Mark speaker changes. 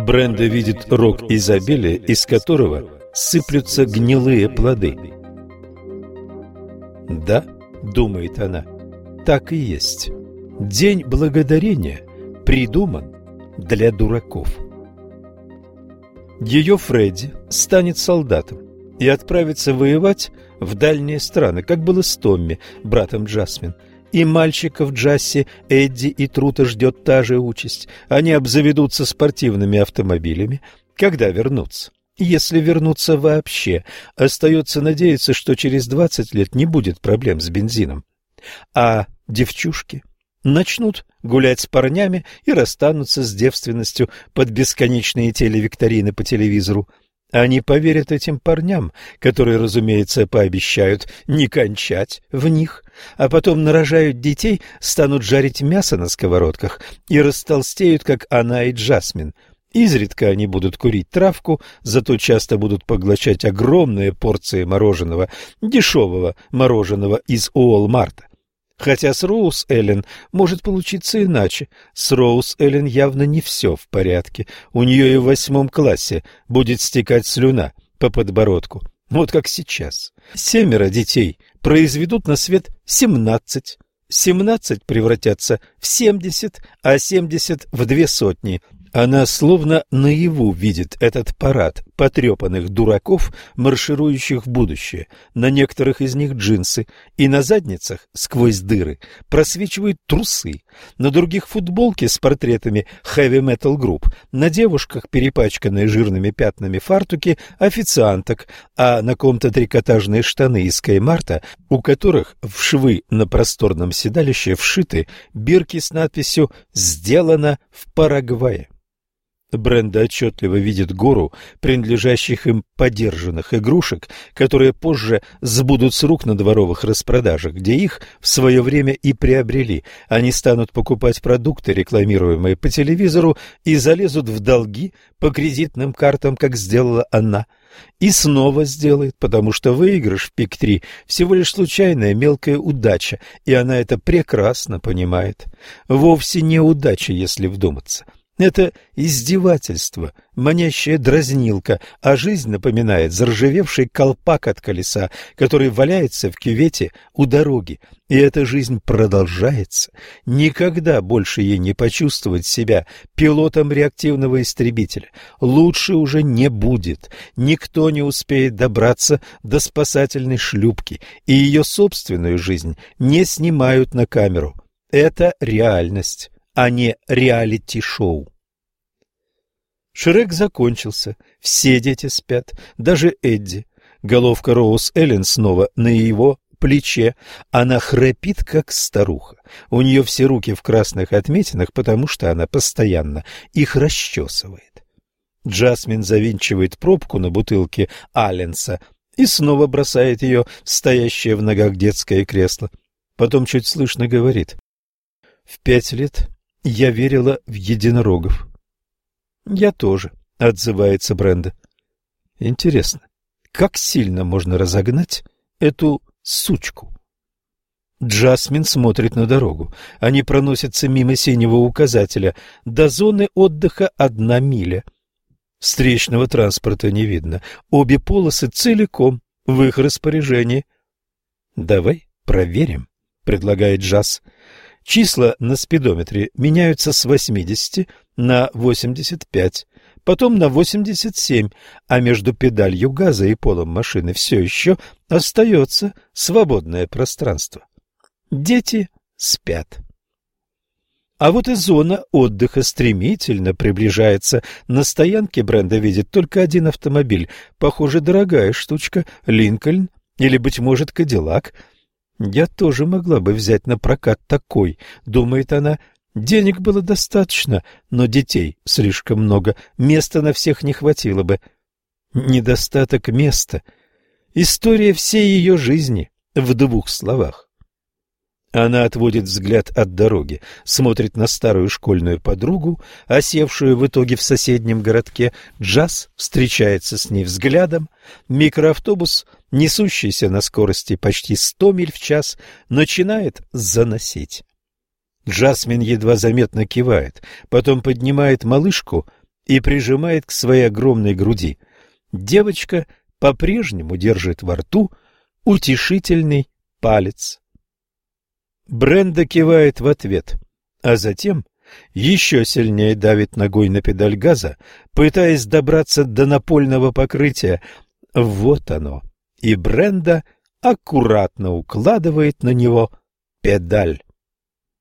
Speaker 1: Бренда видит рог изобилия, из которого сыплются гнилые плоды. «Да, — думает она, — так и есть. День благодарения придуман для дураков». Ее Фредди станет солдатом и отправится воевать в дальние страны, как было с Томми, братом Джасмин. И мальчиков Джасси, Эдди и Трута ждет та же участь. Они обзаведутся спортивными автомобилями, когда вернутся. Если вернутся вообще, остается надеяться, что через 20 лет не будет проблем с бензином. А девчушки начнут гулять с парнями и расстанутся с девственностью под бесконечные телевикторины по телевизору. Они поверят этим парням, которые, разумеется, пообещают не кончать в них, а потом нарожают детей, станут жарить мясо на сковородках и растолстеют, как она и Джасмин. Изредка они будут курить травку, зато часто будут поглощать огромные порции мороженого, дешевого мороженого из Уолмарта. Хотя с Роуз Эллен может получиться иначе. С Роуз Эллен явно не все в порядке. У нее и в 8 классе будет стекать слюна по подбородку. Вот как сейчас. 7 детей произведут на свет 17. 17 превратятся в 70, а 70 в 200. Она словно наяву видит этот парад потрепанных дураков, марширующих в будущее. На некоторых из них джинсы, и на задницах, сквозь дыры, просвечивают трусы. На других футболки с портретами хэви-метал групп, на девушках перепачканные жирными пятнами фартуки официанток, а на ком-то трикотажные штаны из Кмарта, у которых в швы на просторном седалище вшиты бирки с надписью «Сделано в Парагвае». Бренда отчетливо видит гору принадлежащих им подержанных игрушек, которые позже сбудут с рук на дворовых распродажах, где их в свое время и приобрели. Они станут покупать продукты, рекламируемые по телевизору, и залезут в долги по кредитным картам, как сделала она. И снова сделает, потому что выигрыш в Пик-3 всего лишь случайная мелкая удача, и она это прекрасно понимает. Вовсе не удача, если вдуматься. Это издевательство, манящая дразнилка, а жизнь напоминает заржавевший колпак от колеса, который валяется в кювете у дороги. И эта жизнь продолжается. Никогда больше ей не почувствовать себя пилотом реактивного истребителя. Лучше уже не будет. Никто не успеет добраться до спасательной шлюпки, и ее собственную жизнь не снимают на камеру. Это реальность, а не реалити-шоу. Шрек закончился, все дети спят, даже Эдди. Головка Роуз Эллен снова на его плече. Она храпит, как старуха. У нее все руки в красных отметинах, потому что она постоянно их расчесывает. Джасмин завинчивает пробку на бутылке Алленса и снова бросает ее в стоящее в ногах детское кресло. Потом чуть слышно говорит: «В 5 лет я верила в единорогов». «Я тоже», — отзывается Бренда. «Интересно, как сильно можно разогнать эту сучку?» Джасмин смотрит на дорогу. Они проносятся мимо синего указателя. До зоны отдыха 1 миля. Встречного транспорта не видно. Обе полосы целиком в их распоряжении. «Давай проверим», — предлагает Джаз. Числа на спидометре меняются с 80 на 85, потом на 87, а между педалью газа и полом машины все еще остается свободное пространство. Дети спят. А вот и зона отдыха стремительно приближается. На стоянке Бренда видит только один автомобиль. Похоже, дорогая штучка, Линкольн или, быть может, Кадиллак. «Я тоже могла бы взять на прокат такой», — думает она. Денег было достаточно, но детей слишком много, места на всех не хватило бы. Недостаток места. История всей ее жизни в 2 словах. Она отводит взгляд от дороги, смотрит на старую школьную подругу, осевшую в итоге в соседнем городке. Джаз встречается с ней взглядом. Микроавтобус, несущийся на скорости почти 100 миль в час, начинает заносить. Джасмин едва заметно кивает, потом поднимает малышку и прижимает к своей огромной груди. Девочка по-прежнему держит во рту утешительный палец. Бренда кивает в ответ, а затем еще сильнее давит ногой на педаль газа, пытаясь добраться до напольного покрытия. Вот оно, и Бренда аккуратно укладывает на него педаль.